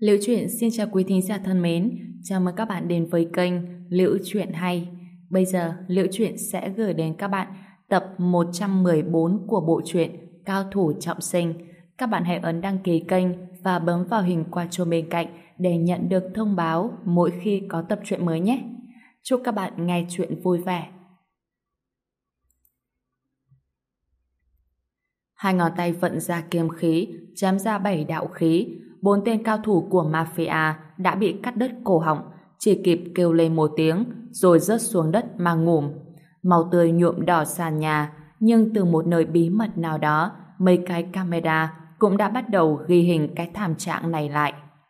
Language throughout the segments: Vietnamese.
Liễu Chuyện xin chào quý thính giả thân mến, chào mừng các bạn đến với kênh Liễu Chuyện Hay. Bây giờ, Liễu Chuyện sẽ gửi đến các bạn tập 114 của bộ truyện Cao Thủ Trọng Sinh. Các bạn hãy ấn đăng ký kênh và bấm vào hình quả chuông bên cạnh để nhận được thông báo mỗi khi có tập truyện mới nhé. Chúc các bạn nghe truyện vui vẻ. Hai ngón tay vận ra kiếm khí, chém ra 7 đạo khí. 4 tên cao thủ của mafia đã bị cắt đứt cổ họng, chỉ kịp kêu lên một tiếng rồi rớt xuống đất mà ngủm. Máu tươi nhuộm đỏ sàn nhà, nhưng từ một nơi bí mật nào đó, mấy cái camera cũng đã bắt đầu ghi hình cái thảm trạng này lại.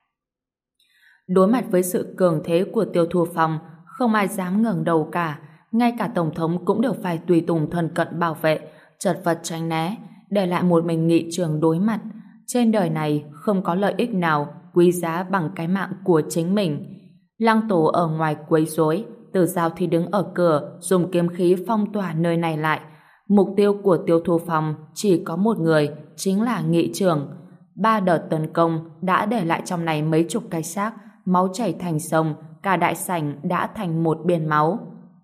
Đối mặt với sự cường thế của Tiêu Thu Phong, không ai dám ngẩng đầu cả, ngay cả tổng thống cũng đều phải tùy tùng thân cận bảo vệ, chật vật tránh né, để lại một mình nghị trường đối mặt. Trên đời này không có lợi ích nào quý giá bằng cái mạng của chính mình. Lăng Tổ ở ngoài quấy rối, Tử Giao thì đứng ở cửa dùng kiếm khí phong tỏa nơi này lại. Mục tiêu của Tiêu Thu Phong chỉ có một người, chính là nghị trường. 3 đợt tấn công đã để lại trong này mấy chục cái xác, máu chảy thành sông, cả đại sảnh đã thành một biển máu.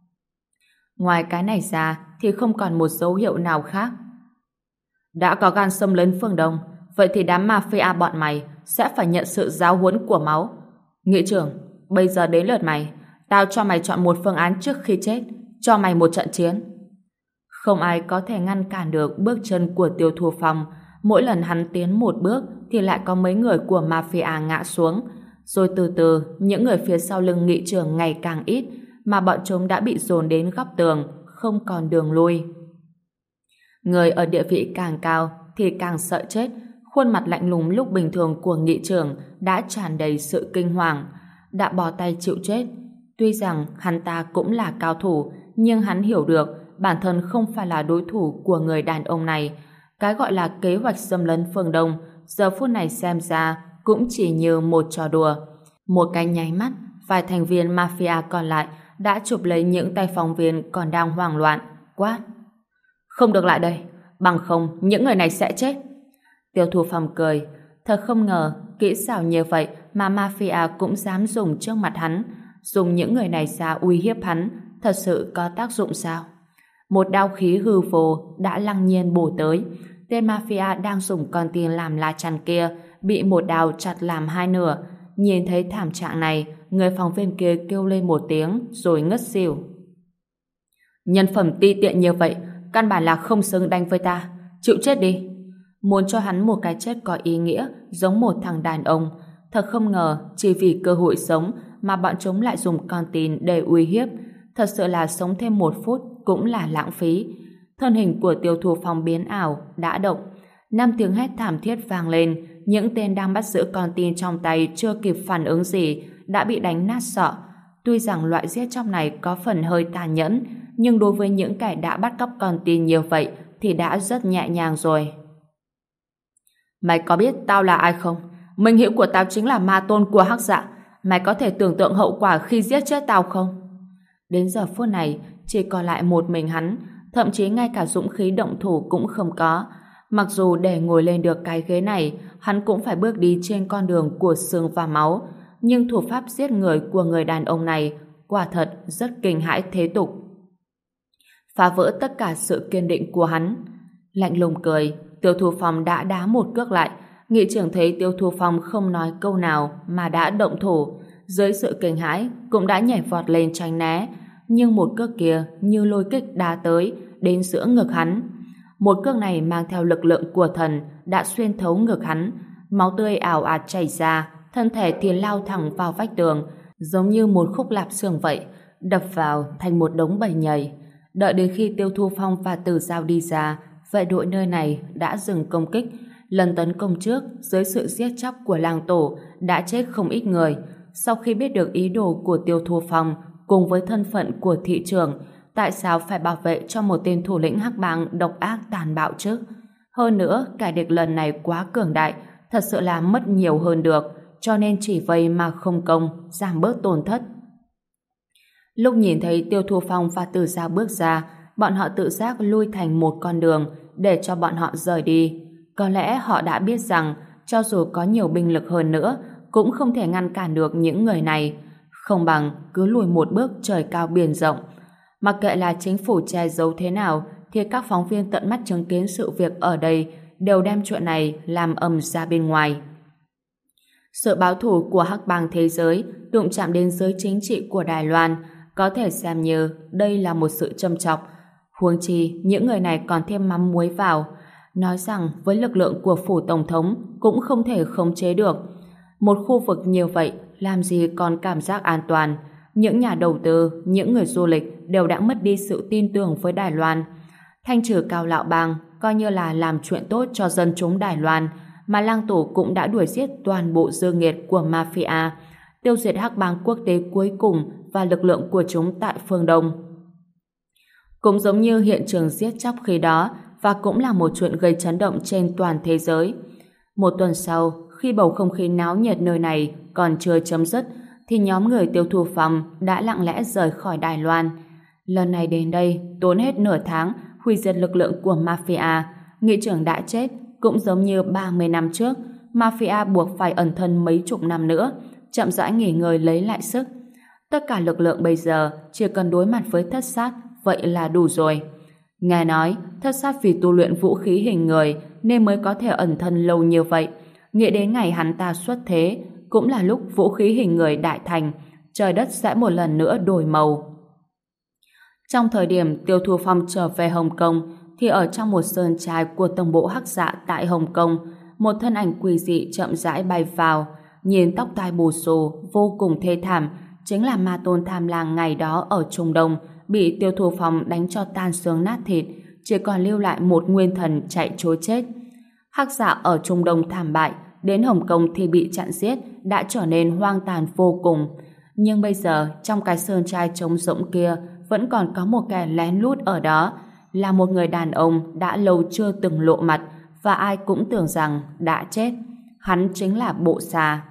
Ngoài cái này ra thì không còn một dấu hiệu nào khác. Đã có gan xâm lấn phương Đông, vậy thì đám mafia bọn mày sẽ phải nhận sự giáo huấn của máu. Nghị trưởng, bây giờ đến lượt mày. Tao cho mày chọn một phương án trước khi chết, cho mày một trận chiến. Không ai có thể ngăn cản được bước chân của Tiêu Thu Phong. Mỗi lần hắn tiến một bước thì lại có mấy người của mafia ngã xuống. Rồi từ từ, những người phía sau lưng nghị trưởng ngày càng ít, mà bọn chúng đã bị dồn đến góc tường, không còn đường lui. Người ở địa vị càng cao thì càng sợ chết. Khuôn mặt lạnh lùng lúc bình thường của nghị trưởng đã tràn đầy sự kinh hoàng, đã bỏ tay chịu chết. Tuy rằng hắn ta cũng là cao thủ, nhưng hắn hiểu được bản thân không phải là đối thủ của người đàn ông này. Cái gọi là kế hoạch xâm lấn phương Đông giờ phút này xem ra cũng chỉ như một trò đùa. Một cái nháy mắt, vài thành viên mafia còn lại đã chụp lấy những tay phóng viên còn đang hoảng loạn, quát: không được lại đây, bằng không những người này sẽ chết. Tiêu Thu Phong cười, thật không ngờ kỹ xảo như vậy mà mafia cũng dám dùng trước mặt hắn. Dùng những người này ra uy hiếp hắn, thật sự có tác dụng sao? Một đao khí hư vô đã lăng nhiên bổ tới. Tên mafia đang dùng con tin làm lá chắn kia bị một đao chặt làm hai nửa. Nhìn thấy thảm trạng này, người phóng viên kia kêu lên một tiếng rồi ngất xỉu. Nhân phẩm ti tiện như vậy, căn bản là không xứng đánh với ta. Chịu chết đi. Muốn cho hắn một cái chết có ý nghĩa, giống một thằng đàn ông. Thật không ngờ chỉ vì cơ hội sống mà bọn chúng lại dùng con tin để uy hiếp. Thật sự là sống thêm một phút cũng là lãng phí. Thân hình của Tiêu Thu Phong biến ảo đã động. 5 tiếng hét thảm thiết vang lên. Những tên đang bắt giữ con tin trong tay chưa kịp phản ứng gì đã bị đánh nát sọ. Tuy rằng loại giết chóc này có phần hơi tàn nhẫn, nhưng đối với những kẻ đã bắt cóc con tin như vậy thì đã rất nhẹ nhàng rồi. Mày có biết tao là ai không? Minh hữu của tao chính là ma tôn của Hắc Dạ. Mày có thể tưởng tượng hậu quả khi giết chết tao không? Đến giờ phút này chỉ còn lại một mình hắn, thậm chí ngay cả dũng khí động thủ cũng không có. Mặc dù để ngồi lên được cái ghế này, hắn cũng phải bước đi trên con đường của xương và máu, nhưng thủ pháp giết người của người đàn ông này quả thật rất kinh hãi thế tục, phá vỡ tất cả sự kiên định của hắn. Lạnh lùng cười, Tiêu Thu Phong đã đá một cước lại. Nghị trưởng thấy Tiêu Thu Phong không nói câu nào mà đã động thủ, dưới sự kinh hãi cũng đã nhảy vọt lên tránh né, nhưng một cước kia như lôi kích đá tới đến giữa ngực hắn. Một cước này mang theo lực lượng của thần đã xuyên thấu ngực hắn, máu tươi ào ạt chảy ra, thân thể thì lao thẳng vào vách tường, giống như một khúc lạp xương vậy, đập vào thành một đống bầy nhầy. Đợi đến khi Tiêu Thu Phong và Tử Giao đi ra, vệ đội nơi này đã dừng công kích. Lần tấn công trước, dưới sự giết chóc của Lang Tổ, đã chết không ít người. Sau khi biết được ý đồ của Tiêu Thu Phong cùng với thân phận của thị trưởng, tại sao phải bảo vệ cho một tên thủ lĩnh hắc bang độc ác tàn bạo chứ? Hơn nữa, kẻ địch lần này quá cường đại, thật sự là mất nhiều hơn được, cho nên chỉ vây mà không công, giảm bớt tổn thất. Lúc nhìn thấy Tiêu Thu Phong và Tử Giao bước ra, bọn họ tự giác lui thành một con đường để cho bọn họ rời đi. Có lẽ họ đã biết rằng cho dù có nhiều binh lực hơn nữa cũng không thể ngăn cản được những người này. Không bằng cứ lùi một bước trời cao biển rộng. Mặc kệ là chính phủ che giấu thế nào, thì các phóng viên tận mắt chứng kiến sự việc ở đây đều đem chuyện này làm ầm ra bên ngoài. Sự báo thù của hắc bang thế giới đụng chạm đến giới chính trị của Đài Loan, có thể xem như đây là một sự châm chọc. Huống chi những người này còn thêm mắm muối vào, nói rằng với lực lượng của phủ tổng thống cũng không thể khống chế được. Một khu vực như vậy làm gì còn cảm giác an toàn. Những nhà đầu tư, những người du lịch đều đã mất đi sự tin tưởng với Đài Loan. Thanh trừ Cao Lạo Bang coi như là làm chuyện tốt cho dân chúng Đài Loan, mà Lang Tổ cũng đã đuổi giết toàn bộ dư nghiệt của mafia, tiêu diệt hắc bang quốc tế cuối cùng và lực lượng của chúng tại phương Đông. Cũng giống như hiện trường giết chóc khi đó, và cũng là một chuyện gây chấn động trên toàn thế giới. Một tuần sau, khi bầu không khí náo nhiệt nơi này còn chưa chấm dứt, thì nhóm người Tiêu Thu Phong đã lặng lẽ rời khỏi Đài Loan. Lần này đến đây, tốn hết nửa tháng hủy diệt lực lượng của mafia. Nghị trưởng đã chết, cũng giống như 30 năm trước, mafia buộc phải ẩn thân mấy chục năm nữa, chậm rãi nghỉ ngơi lấy lại sức. Tất cả lực lượng bây giờ chỉ cần đối mặt với Thất Sát, vậy là đủ rồi. Nghe nói, Thất Sát vì tu luyện vũ khí hình người nên mới có thể ẩn thân lâu như vậy. Nghĩ đến ngày hắn ta xuất thế, cũng là lúc vũ khí hình người đại thành, trời đất sẽ một lần nữa đổi màu. Trong thời điểm Tiêu Thu Phong trở về Hồng Kông, thì ở trong một sơn trại của tổng bộ Hắc Dạ tại Hồng Kông, một thân ảnh quỷ dị chậm rãi bay vào, nhìn tóc tai bù xù, vô cùng thê thảm, chính là ma tôn Tham Lang ngày đó ở Trung Đông, bị Tiêu Thu Phong đánh cho tan xương nát thịt, chỉ còn lưu lại một nguyên thần chạy trối chết. Hắc Dạ ở Trung Đông thảm bại, đến Hồng Kông thì bị chặn giết, đã trở nên hoang tàn vô cùng. Nhưng bây giờ, trong cái sơn trai trống rỗng kia, vẫn còn có một kẻ lén lút ở đó, là một người đàn ông đã lâu chưa từng lộ mặt, và ai cũng tưởng rằng đã chết. Hắn chính là Bộ Xà.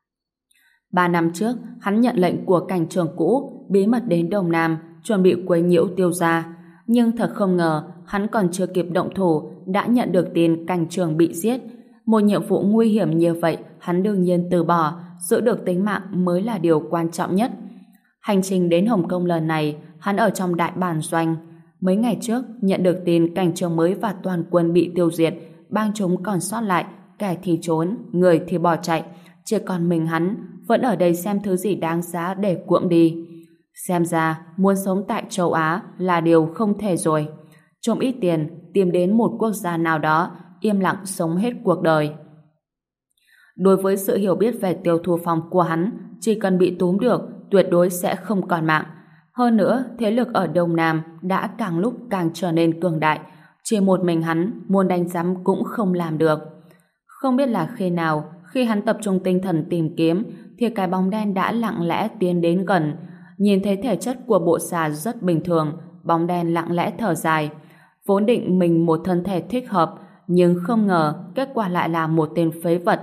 3 năm trước, hắn nhận lệnh của cảnh trường cũ, bí mật đến Đông Nam, chuẩn bị quấy nhiễu Tiêu gia. Nhưng thật không ngờ, hắn còn chưa kịp động thủ, đã nhận được tin cảnh trường bị giết. Một nhiệm vụ nguy hiểm như vậy, hắn đương nhiên từ bỏ, giữ được tính mạng mới là điều quan trọng nhất. Hành trình đến Hồng Kông lần này, hắn ở trong đại bản doanh. Mấy ngày trước, nhận được tin cảnh trường mới và toàn quân bị tiêu diệt, bang chúng còn sót lại, kẻ thì trốn, người thì bỏ chạy, chỉ còn mình hắn vẫn ở đây xem thứ gì đáng giá để cuộm đi. Xem ra, muốn sống tại châu Á là điều không thể rồi. Trộm ít tiền, tìm đến một quốc gia nào đó, im lặng sống hết cuộc đời. Đối với sự hiểu biết về Tiêu Thu Phong của hắn, chỉ cần bị túm được, tuyệt đối sẽ không còn mạng. Hơn nữa, thế lực ở Đông Nam đã càng lúc càng trở nên cường đại, chỉ một mình hắn muốn đánh giám cũng không làm được. Không biết là khi nào, khi hắn tập trung tinh thần tìm kiếm, thì cái bóng đen đã lặng lẽ tiến đến gần. Nhìn thấy thể chất của Bộ Xà rất bình thường, bóng đen lặng lẽ thở dài. Vốn định mình một thân thể thích hợp, nhưng không ngờ kết quả lại là một tên phế vật.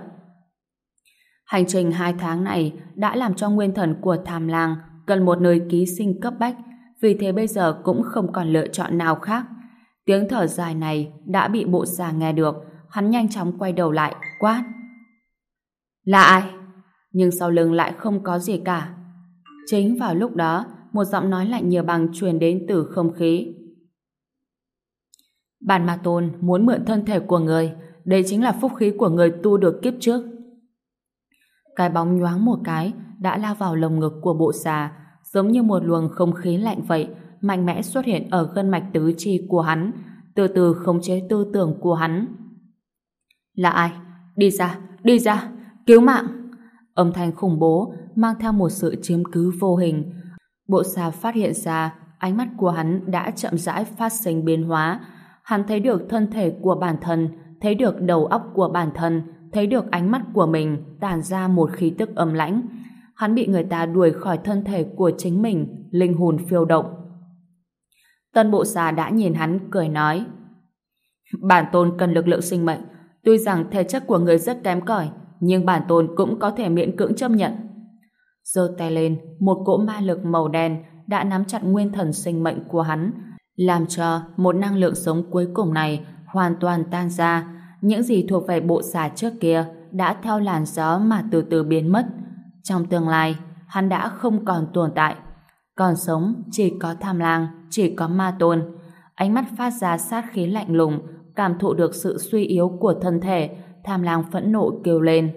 Hành trình 2 tháng này đã làm cho nguyên thần của Tham Lang cần một nơi ký sinh cấp bách, vì thế bây giờ cũng không còn lựa chọn nào khác. Tiếng thở dài này đã bị Bộ Xà nghe được, hắn nhanh chóng quay đầu lại, quát: "Là ai?" Nhưng sau lưng lại không có gì cả. Chính vào lúc đó, một giọng nói lạnh như băng truyền đến từ không khí. "Bản Ma Tôn muốn mượn thân thể của người, đây chính là phúc khí của người tu được kiếp trước." Cái bóng nhoáng một cái đã lao vào lồng ngực của Bộ Xà, giống như một luồng không khí lạnh vậy, mạnh mẽ xuất hiện ở gân mạch tứ chi của hắn, từ từ khống chế tư tưởng của hắn. "Là ai? Đi ra, cứu mạng!" Âm thanh khủng bố mang theo một sự chiếm cứ vô hình. Bộ Xà phát hiện ra ánh mắt của hắn đã chậm rãi phát sinh biến hóa. Hắn thấy được thân thể của bản thân, thấy được đầu óc của bản thân, thấy được ánh mắt của mình tản ra một khí tức âm lãnh. Hắn bị người ta đuổi khỏi thân thể của chính mình, linh hồn phiêu động. Tân Bộ Xà đã nhìn hắn cười nói: "Bản tôn cần lực lượng sinh mệnh, tuy rằng thể chất của người rất kém cỏi, nhưng bản tôn cũng có thể miễn cưỡng chấp nhận." Giơ tay lên, một cỗ ma lực màu đen đã nắm chặt nguyên thần sinh mệnh của hắn, làm cho một năng lượng sống cuối cùng này hoàn toàn tan ra. Những gì thuộc về Bộ Xà trước kia đã theo làn gió mà từ từ biến mất. Trong tương lai, hắn đã không còn tồn tại. Còn sống chỉ có Tham Lang, chỉ có Ma Tôn. Ánh mắt phát ra sát khí lạnh lùng, cảm thụ được sự suy yếu của thân thể. Tham Lang phẫn nộ kêu lên: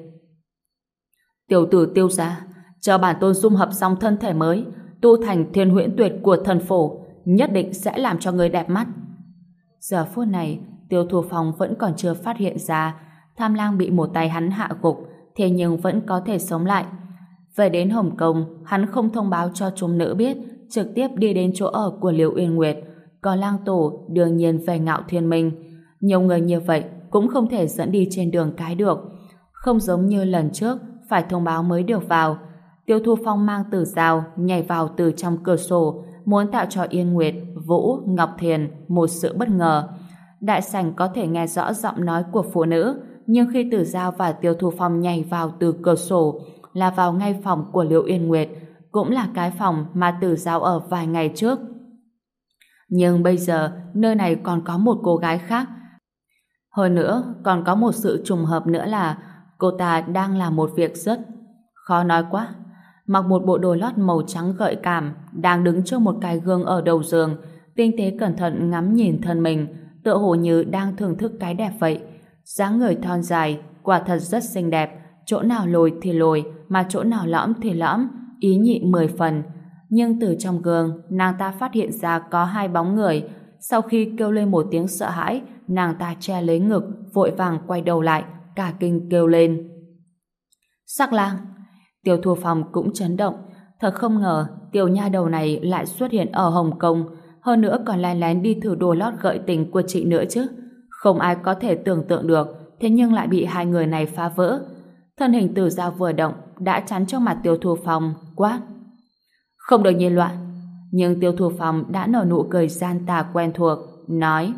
Tiểu tử Tiêu gia, chờ bản tôn dung hợp xong thân thể mới, tu thành thiên huyễn tuyệt của thần phổ, nhất định sẽ làm cho người đẹp mắt. Giờ phút này, Tiêu Thu Phong vẫn còn chưa phát hiện ra Tham Lang bị một tay hắn hạ gục, thế nhưng vẫn có thể sống lại. Về đến Hồng Kông, hắn không thông báo cho chúng nữ biết, trực tiếp đi đến chỗ ở của Liễu Uyên Nguyệt. Còn Lang Tổ đương nhiên về Ngạo Thiên Minh. Nhiều người như vậy cũng không thể dẫn đi trên đường cái được. Không giống như lần trước, phải thông báo mới được vào. Tiêu Thu Phong mang Tử Dao nhảy vào từ trong cửa sổ, muốn tạo cho Yên Nguyệt, Vũ, Ngọc Thiền một sự bất ngờ. Đại sảnh có thể nghe rõ giọng nói của phụ nữ, nhưng khi Tử Dao và Tiêu Thu Phong nhảy vào từ cửa sổ là vào ngay phòng của Liễu Yên Nguyệt, cũng là cái phòng mà Tử Dao ở vài ngày trước. Nhưng bây giờ nơi này còn có một cô gái khác. Hơn nữa còn có một sự trùng hợp nữa là cô ta đang làm một việc rất khó nói quá. Mặc một bộ đồ lót màu trắng gợi cảm, đang đứng trước một cái gương ở đầu giường, tinh tế cẩn thận ngắm nhìn thân mình, tựa hồ như đang thưởng thức cái đẹp vậy. Dáng người thon dài, quả thật rất xinh đẹp, chỗ nào lồi thì lồi, mà chỗ nào lõm thì lõm, ý nhị 10 phần. Nhưng từ trong gương, nàng ta phát hiện ra có hai bóng người. Sau khi kêu lên một tiếng sợ hãi, nàng ta che lấy ngực, vội vàng quay đầu lại, cả kinh kêu lên: Sắc Lang! Tiêu Thu Phong cũng chấn động. Thật không ngờ tiểu nha đầu này lại xuất hiện ở Hồng Kông, hơn nữa còn lén lén đi thử đồ lót gợi tình của chị nữa chứ. Không ai có thể tưởng tượng được, thế nhưng lại bị hai người này phá vỡ. Thân hình Tử Dao vừa động đã chắn trước mặt Tiêu Thu Phong, quát: Không được nhiệt loạn. Nhưng Tiêu Thu Phong đã nở nụ cười gian tà quen thuộc, nói: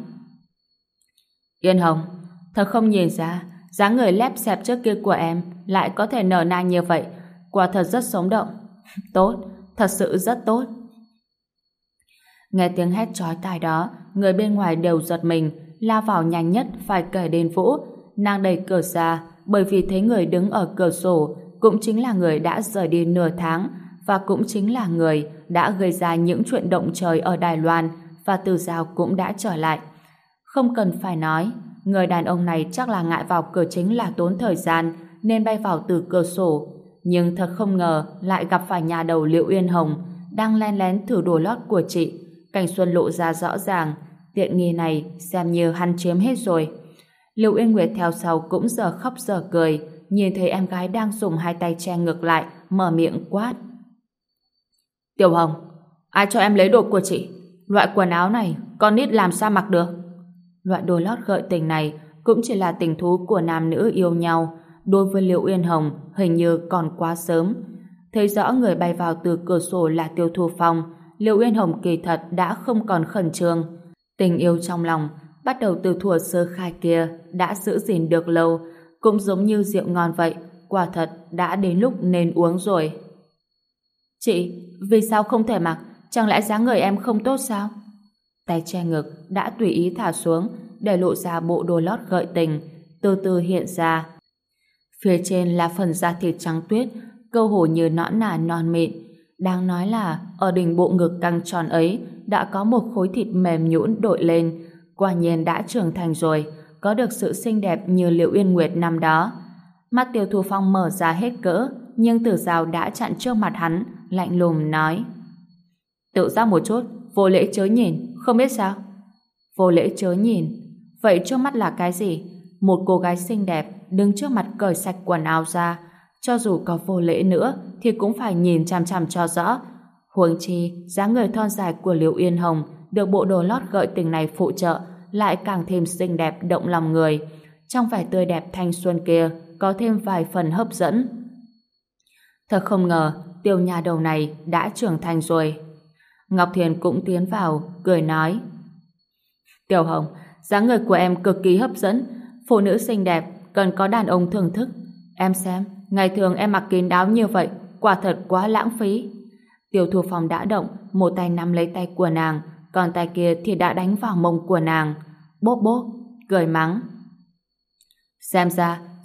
Yên Hồng, thật không nhìn ra dáng người lép xẹp trước kia của em lại có thể nở nang như vậy, quả thật rất sống động. Tốt, thật sự rất tốt. Nghe tiếng hét chói tai đó, người bên ngoài đều giật mình, lao vào nhanh nhất phải kể đến Vũ. Nàng đẩy cửa ra, bởi vì thấy người đứng ở cửa sổ cũng chính là người đã rời đi nửa tháng, và cũng chính là người đã gây ra những chuyện động trời ở Đài Loan, và Tử Dao cũng đã trở lại. Không cần phải nói, người đàn ông này chắc là ngại vào cửa chính là tốn thời gian, nên bay vào từ cửa sổ. Nhưng thật không ngờ lại gặp phải nhà đầu Liễu Uyên Hồng đang len lén thử đồ lót của chị. Cảnh Xuân lộ ra rõ ràng, tiện nghi này xem như hắn chiếm hết rồi. Liễu Uyên Nguyệt theo sau cũng giờ khóc giờ cười, nhìn thấy em gái đang dùng hai tay che ngực lại, mở miệng quát: Tiểu Hồng, ai cho em lấy đồ của chị? Loại quần áo này con nít làm sao mặc được? Loại đồ lót gợi tình này cũng chỉ là tình thú của nam nữ yêu nhau. Đối với Liễu Uyên Hồng hình như còn quá sớm. Thấy rõ người bay vào từ cửa sổ là Tiêu Thu Phong, Liễu Uyên Hồng kỳ thật đã không còn khẩn trương. Tình yêu trong lòng bắt đầu từ thuở sơ khai kia đã giữ gìn được lâu, cũng giống như rượu ngon vậy, quả thật đã đến lúc nên uống rồi. Chị, vì sao không thể mặc? Chẳng lẽ dáng người em không tốt sao? Tay che ngực đã tùy ý thả xuống, để lộ ra bộ đồ lót gợi tình, từ từ hiện ra. Phía trên là phần da thịt trắng tuyết, cơ hồ như nõn nà non mịn. Đang nói là ở đỉnh bộ ngực căng tròn ấy đã có một khối thịt mềm nhũn đội lên, quả nhiên đã trưởng thành rồi, có được sự xinh đẹp như Liễu Uyên Nguyệt năm đó. Mắt Tiêu Thu Phong mở ra hết cỡ, nhưng Tử Dao đã chặn trước mặt hắn, lạnh lùng nói: Tự giác một chút, vô lễ chớ nhìn, không biết sao? Vô lễ chớ nhìn? Vậy trước mắt là cái gì? Một cô gái xinh đẹp đứng trước mặt cởi sạch quần áo ra, cho dù có vô lễ nữa thì cũng phải nhìn chằm chằm cho rõ. Huống chi dáng người thon dài của Liễu Uyên Hồng được bộ đồ lót gợi tình này phụ trợ lại càng thêm xinh đẹp động lòng người. Trong vẻ tươi đẹp thanh xuân kia có thêm vài phần hấp dẫn. Thật không ngờ tiểu nhà đầu này đã trưởng thành rồi. Ngọc Thiền cũng tiến vào, cười nói: Tiểu Hồng, dáng người của em cực kỳ hấp dẫn. Phụ nữ xinh đẹp cần có đàn ông thưởng thức. Em xem, ngày thường em mặc kín đáo như vậy, quả thật quá lãng phí. Tiêu Thu Phong đã động, một tay nắm lấy tay của nàng, còn tay kia thì đã đánh vào mông của nàng. Bốp bốp, cười mắng: Xem ra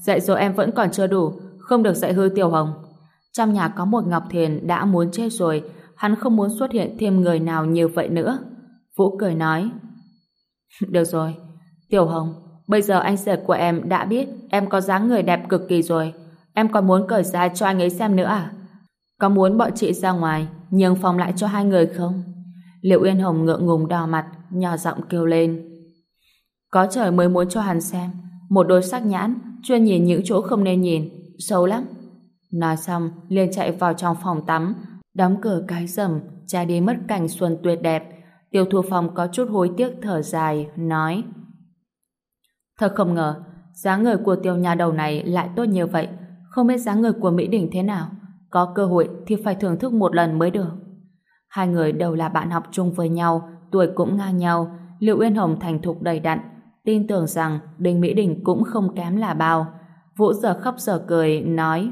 dạy dỗ em vẫn còn chưa đủ, không được dạy hư Tiểu Hồng. Trong nhà có một Ngọc Thiền đã muốn chết rồi, hắn không muốn xuất hiện thêm người nào như vậy nữa. Vũ cười nói, được rồi, Tiểu Hồng, bây giờ anh rể của em đã biết em có dáng người đẹp cực kỳ rồi. Em còn muốn cởi ra cho anh ấy xem nữa à? Có muốn bọn chị ra ngoài nhường phòng lại cho hai người không? Liệu Uyên Hồng ngượng ngùng đỏ mặt, nhỏ giọng kêu lên. Có trời mới muốn cho hắn xem. Một đôi sắc nhãn, chuyên nhìn những chỗ không nên nhìn, xấu lắm. Nói xong, liền chạy vào trong phòng tắm, đóng cửa cái rầm, trái đi mất cảnh xuân tuyệt đẹp. Tiêu Thu Phong có chút hối tiếc thở dài, nói: Thật không ngờ, dáng người của Tiêu nhà đầu này lại tốt như vậy. Không biết dáng người của Mỹ Đình thế nào. Có cơ hội thì phải thưởng thức một lần mới được. Hai người đều là bạn học chung với nhau, tuổi cũng ngang nhau. Liệu Uyên Hồng thành thục đầy đặn, tin tưởng rằng Đinh Mỹ Đình cũng không kém là bao. Vũ giờ khóc giờ cười, nói: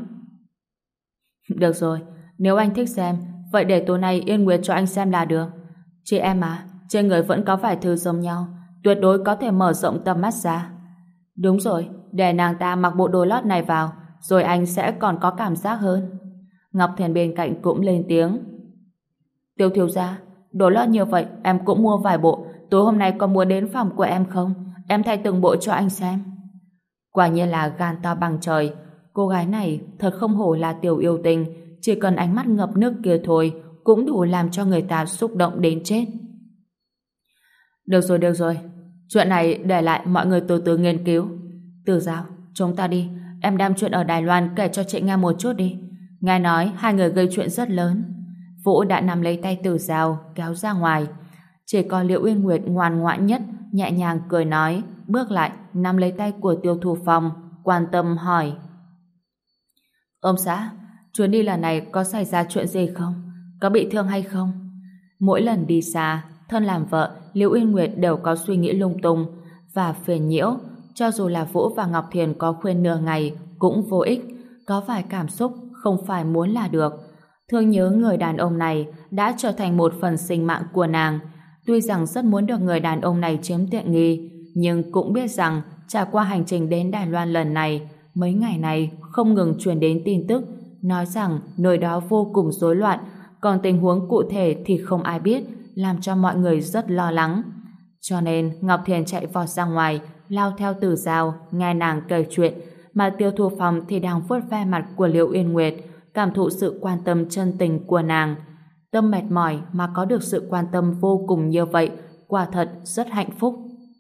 Được rồi, nếu anh thích xem, vậy để tối nay Yên Nguyệt cho anh xem là được. Chị em à, trên người vẫn có vài thứ giống nhau, tuyệt đối có thể mở rộng tầm mắt ra. Đúng rồi, để nàng ta mặc bộ đồ lót này vào, rồi anh sẽ còn có cảm giác hơn. Ngọc Thiền bên cạnh cũng lên tiếng. Tiêu thiếu gia, đồ lót như vậy em cũng mua vài bộ, tối hôm nay có muốn đến phòng của em không? Em thay từng bộ cho anh xem. Quả nhiên là gan to bằng trời. Cô gái này thật không hổ là tiểu yêu tinh, chỉ cần ánh mắt ngập nước kia thôi cũng đủ làm cho người ta xúc động đến chết. Được rồi, chuyện này để lại mọi người từ từ nghiên cứu. Từ Giao, chúng ta đi, em đem chuyện ở Đài Loan kể cho chị nghe một chút đi. Nghe nói hai người gây chuyện rất lớn. Vũ đã nắm lấy tay Từ Giao kéo ra ngoài. Chỉ có Liễu Uyên Nguyệt ngoan ngoãn nhất, nhẹ nhàng cười nói, bước lại nắm lấy tay của Tiêu Thu Phong, quan tâm hỏi: Ông xã, chuyến đi lần này có xảy ra chuyện gì không? Có bị thương hay không? Mỗi lần đi xa, thân làm vợ, Liễu Uyên Nguyệt đều có suy nghĩ lung tung và phiền nhiễu. Cho dù là Vũ và Ngọc Thiền có khuyên nửa ngày cũng vô ích. Có vài cảm xúc không phải muốn là được. Thương nhớ người đàn ông này đã trở thành một phần sinh mạng của nàng. Tuy rằng rất muốn được người đàn ông này chiếm tiện nghi, nhưng cũng biết rằng trải qua hành trình đến Đài Loan lần này, mấy ngày này không ngừng truyền đến tin tức nói rằng nơi đó vô cùng rối loạn, còn tình huống cụ thể thì không ai biết, làm cho mọi người rất lo lắng. Cho nên Ngọc Thiền chạy vọt ra ngoài, lao theo Từ Giao, nghe nàng kể chuyện, mà Tiêu Thu Phong thì đang vuốt ve mặt của Liễu Uyên Nguyệt, cảm thụ sự quan tâm chân tình của nàng. Tâm mệt mỏi mà có được sự quan tâm vô cùng như vậy, quả thật rất hạnh phúc.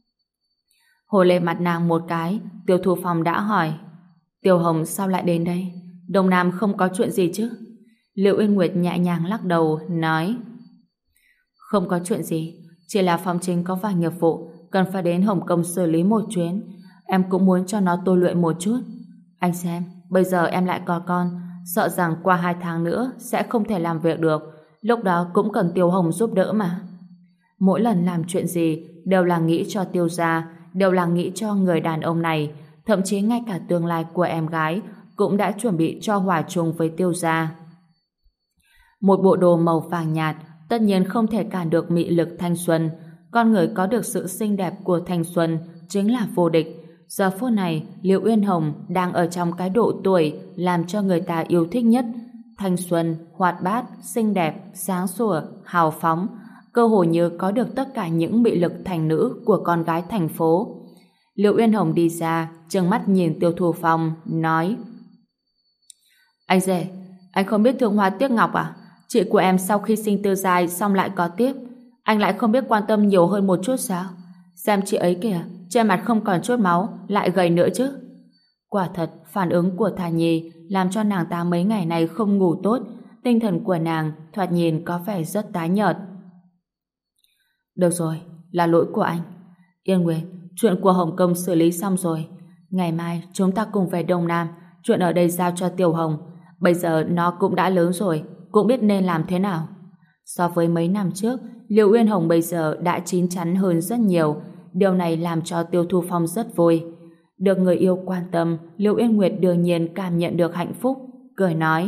Hồi lên mặt nàng một cái, Tiêu Thu Phong đã hỏi: Tiểu Hồng sao lại đến đây? Đông Nam không có chuyện gì chứ? Liễu Uyên Nguyệt nhẹ nhàng lắc đầu, nói: Không có chuyện gì, chỉ là Phong Chính có vài nghiệp vụ cần phải đến Hồng Kông xử lý một chuyến. Em cũng muốn cho nó tôi luyện một chút. Anh xem, bây giờ em lại có con, sợ rằng qua 2 tháng nữa sẽ không thể làm việc được. Lúc đó cũng cần Tiêu Hồng giúp đỡ mà. Mỗi lần làm chuyện gì đều là nghĩ cho Tiêu gia, đều là nghĩ cho người đàn ông này, thậm chí ngay cả tương lai của em gái cũng đã chuẩn bị cho hòa chung với Tiêu gia. Một bộ đồ màu vàng nhạt tất nhiên không thể cản được mị lực thanh xuân. Con người có được sự xinh đẹp của thanh xuân chính là vô địch. Giờ phút này, Liễu Uyên Hồng đang ở trong cái độ tuổi làm cho người ta yêu thích nhất. Thanh xuân, hoạt bát, xinh đẹp, sáng sủa, hào phóng, cơ hồ như có được tất cả những mị lực thành nữ của con gái thành phố. Liễu Uyên Hồng đi ra, trừng mắt nhìn Tiêu Thu Phong, nói: Anh rể, anh không biết thương hoa tiếc ngọc à? Chị của em sau khi sinh Tư Giai xong lại có tiếp, anh lại không biết quan tâm nhiều hơn một chút sao? Xem chị ấy kìa, trên mặt không còn chút máu, lại gầy nữa chứ. Quả thật, phản ứng của thai nhi làm cho nàng ta mấy ngày này không ngủ tốt, tinh thần của nàng thoạt nhìn có vẻ rất tái nhợt. Được rồi, là lỗi của anh. Yên Nguyệt, chuyện của Hồng Kông xử lý xong rồi. Ngày mai chúng ta cùng về Đông Nam, chuyện ở đây giao cho Tiểu Hồng. Bây giờ nó cũng đã lớn rồi, cũng biết nên làm thế nào. So với mấy năm trước, Liễu Uyên Hồng bây giờ đã chín chắn hơn rất nhiều. Điều này làm cho Tiêu Thu Phong rất vui. Được người yêu quan tâm, Liễu Uyên Nguyệt đương nhiên cảm nhận được hạnh phúc, cười nói: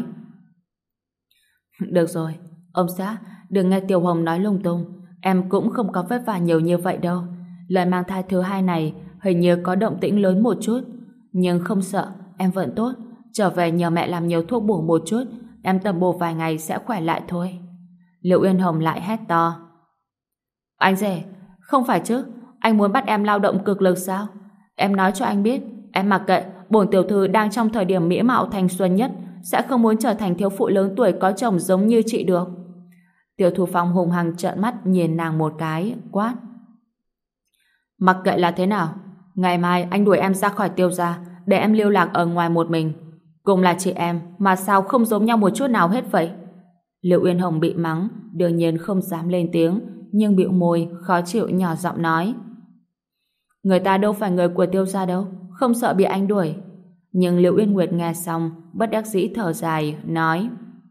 Được rồi, ông xã, đừng nghe Tiểu Hồng nói lung tung. Em cũng không có vất vả nhiều như vậy đâu. Lần mang thai thứ 2 này hình như có động tĩnh lớn một chút. Nhưng không sợ, em vẫn tốt. Trở về nhờ mẹ làm nhiều thuốc bổ một chút, em tầm bổ vài ngày sẽ khỏe lại thôi. Liệu Uyên Hồng lại hét to. Anh rể, không phải chứ, anh muốn bắt em lao động cực lực sao? Em nói cho anh biết, em mặc kệ, bổn tiểu thư đang trong thời điểm mỹ mạo thanh xuân nhất, sẽ không muốn trở thành thiếu phụ lớn tuổi có chồng giống như chị được. Tiêu Thu Phong hùng hăng trợn mắt nhìn nàng một cái, quát. Mặc kệ là thế nào, ngày mai anh đuổi em ra khỏi Tiêu gia, để em lưu lạc ở ngoài một mình. Cùng là chị em, mà sao không giống nhau một chút nào hết vậy? Liệu Uyên Hồng bị mắng, đương nhiên không dám lên tiếng, nhưng bĩu môi, khó chịu nhỏ giọng nói. Người ta đâu phải người của Tiêu gia đâu, không sợ bị anh đuổi. Nhưng Liệu Uyên Nguyệt nghe xong, bất đắc dĩ thở dài, nói.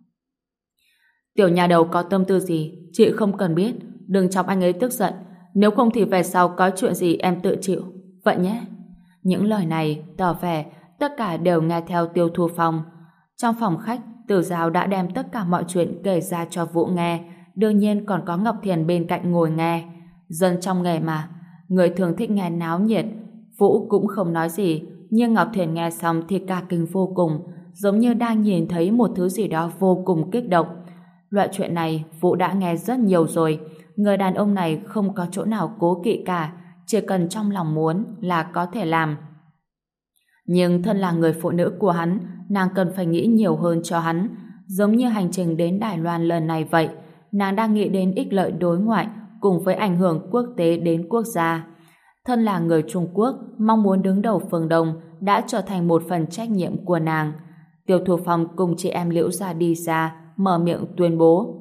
Tiểu nhà đầu có tâm tư gì, chị không cần biết, đừng chọc anh ấy tức giận, nếu không thì về sau có chuyện gì em tự chịu. Vậy nhé. Những lời này tỏ vẻ tất cả đều nghe theo Tiêu Thu Phong. Trong phòng khách, Tử Giao đã đem tất cả mọi chuyện kể ra cho Vũ nghe, đương nhiên còn có Ngọc Thiền bên cạnh ngồi nghe. Dân trong nghề mà, người thường thích nghe náo nhiệt. Vũ cũng không nói gì, nhưng Ngọc Thiền nghe xong thì cả kinh vô cùng, giống như đang nhìn thấy một thứ gì đó vô cùng kích động. Loại chuyện này Vũ đã nghe rất nhiều rồi. Người đàn ông này không có chỗ nào cố kỵ cả, chỉ cần trong lòng muốn là có thể làm. Nhưng thân là người phụ nữ của hắn, nàng cần phải nghĩ nhiều hơn cho hắn. Giống như hành trình đến Đài Loan lần này vậy, nàng đang nghĩ đến ích lợi đối ngoại cùng với ảnh hưởng quốc tế đến quốc gia. Thân là người Trung Quốc, mong muốn đứng đầu phương Đông đã trở thành một phần trách nhiệm của nàng. Tiêu Thu Phong cùng chị em Liễu gia đi ra, mở miệng tuyên bố.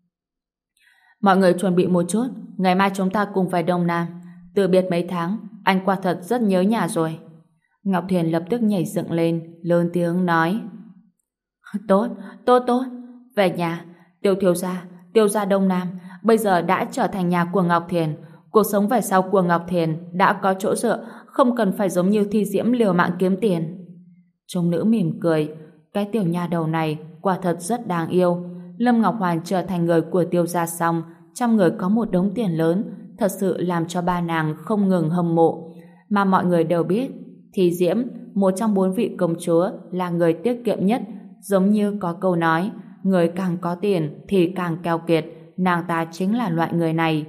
Mọi người chuẩn bị một chút, ngày mai chúng ta cùng về Đông Nam. Từ biệt mấy tháng, anh quả thật rất nhớ nhà rồi. Ngọc Thiền lập tức nhảy dựng lên, lớn tiếng nói. Tốt, tốt, tốt. Về nhà, Tiêu gia Đông Nam, bây giờ đã trở thành nhà của Ngọc Thiền. Cuộc sống về sau của Ngọc Thiền đã có chỗ dựa, không cần phải giống như Thi Diễm liều mạng kiếm tiền. Trung nữ mỉm cười, cái tiểu nha đầu này quả thật rất đáng yêu. Lâm Ngọc Hoàn trở thành người của Tiêu gia xong, trong người có một đống tiền lớn, thật sự làm cho ba nàng không ngừng hâm mộ. Mà mọi người đều biết, Thi Diễm, một trong 4 vị công chúa, là người tiết kiệm nhất, giống như có câu nói, người càng có tiền thì càng keo kiệt, nàng ta chính là loại người này.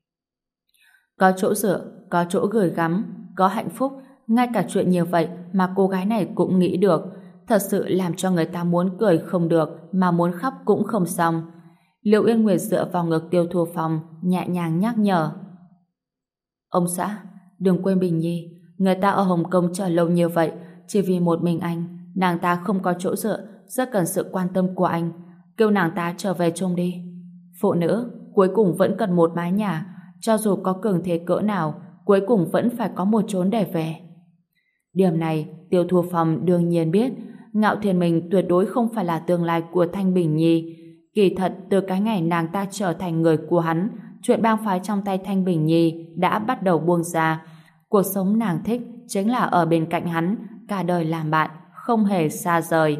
Có chỗ dựa, có chỗ gửi gắm, có hạnh phúc, ngay cả chuyện như vậy mà cô gái này cũng nghĩ được, thật sự làm cho người ta muốn cười không được, mà muốn khóc cũng không xong. Liệu Yên Nguyệt dựa vào ngực Tiêu Thu Phong, nhẹ nhàng nhắc nhở. Ông xã, đừng quên Bình Nhi, người ta ở Hồng Kông chờ lâu như vậy, chỉ vì một mình anh, nàng ta không có chỗ dựa, rất cần sự quan tâm của anh. Kêu nàng ta trở về chung đi. Phụ nữ, cuối cùng vẫn cần một mái nhà, cho dù có cường thế cỡ nào, cuối cùng vẫn phải có một chốn để về. Điểm này, Tiêu Thu Phong đương nhiên biết, Ngạo Thiên mình tuyệt đối không phải là tương lai của Thanh Bình Nhi. Kỳ thật, từ cái ngày nàng ta trở thành người của hắn, chuyện bang phái trong tay Thanh Bình Nhi đã bắt đầu buông ra. Cuộc sống nàng thích chính là ở bên cạnh hắn, cả đời làm bạn, không hề xa rời.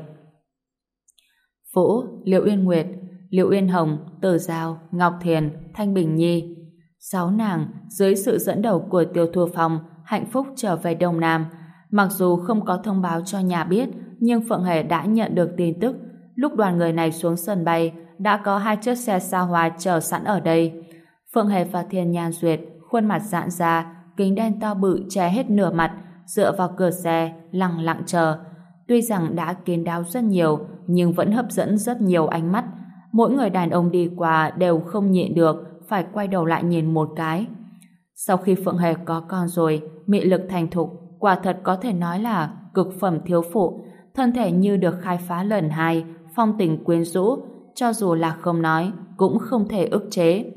Vũ, Liệu Uyên Nguyệt, Liệu Uyên Hồng, Tử Giao, Ngọc Thiền, Thanh Bình Nhi. 6 nàng, dưới sự dẫn đầu của Tiêu Thu Phong, hạnh phúc trở về Đông Nam. Mặc dù không có thông báo cho nhà biết, nhưng Phượng Hề đã nhận được tin tức. Lúc đoàn người này xuống sân bay, đã có 2 chiếc xe xa hoa chờ sẵn ở đây. Phượng Hề và Thiên Nhan Duyệt, khuôn mặt giãn ra, kính đen to bự che hết nửa mặt, dựa vào cửa xe, lặng lặng chờ. Tuy rằng đã kín đáo rất nhiều, nhưng vẫn hấp dẫn rất nhiều ánh mắt. Mỗi người đàn ông đi qua đều không nhịn được, phải quay đầu lại nhìn một cái. Sau khi Phượng Hề có con rồi, mị lực thành thục, quả thật có thể nói là cực phẩm thiếu phụ, thân thể như được khai phá lần 2, phong tình quyến rũ, cho dù là không nói, cũng không thể ức chế.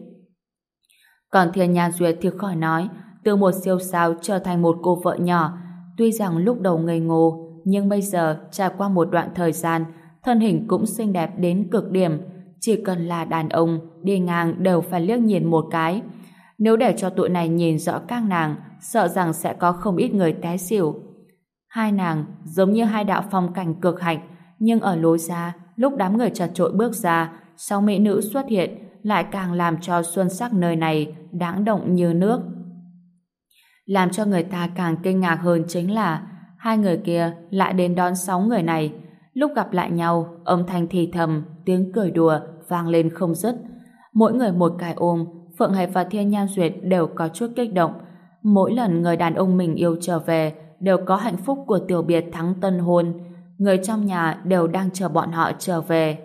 Còn Thiên Nhan Duyệt thì khỏi nói, từ một siêu sao trở thành một cô vợ nhỏ, tuy rằng lúc đầu ngây ngô, nhưng bây giờ trải qua một đoạn thời gian, thân hình cũng xinh đẹp đến cực điểm, chỉ cần là đàn ông đi ngang đều phải liếc nhìn một cái. Nếu để cho tụi này nhìn rõ các nàng, sợ rằng sẽ có không ít người té xỉu. Hai nàng giống như hai đạo phong cảnh cực hạnh, nhưng ở lối ra, lúc đám người chật chội bước ra, sau mỹ nữ xuất hiện, lại càng làm cho xuân sắc nơi này đáng động như nước. Làm cho người ta càng kinh ngạc hơn chính là hai người kia lại đến đón 6 người này. Lúc gặp lại nhau, âm thanh thì thầm, tiếng cười đùa vang lên không dứt. Mỗi người một cái ôm, Phượng Hề và Thiên Nhan Duyệt đều có chút kích động. Mỗi lần người đàn ông mình yêu trở về, đều có hạnh phúc của tiểu biệt thắng tân hôn. Người trong nhà đều đang chờ bọn họ trở về.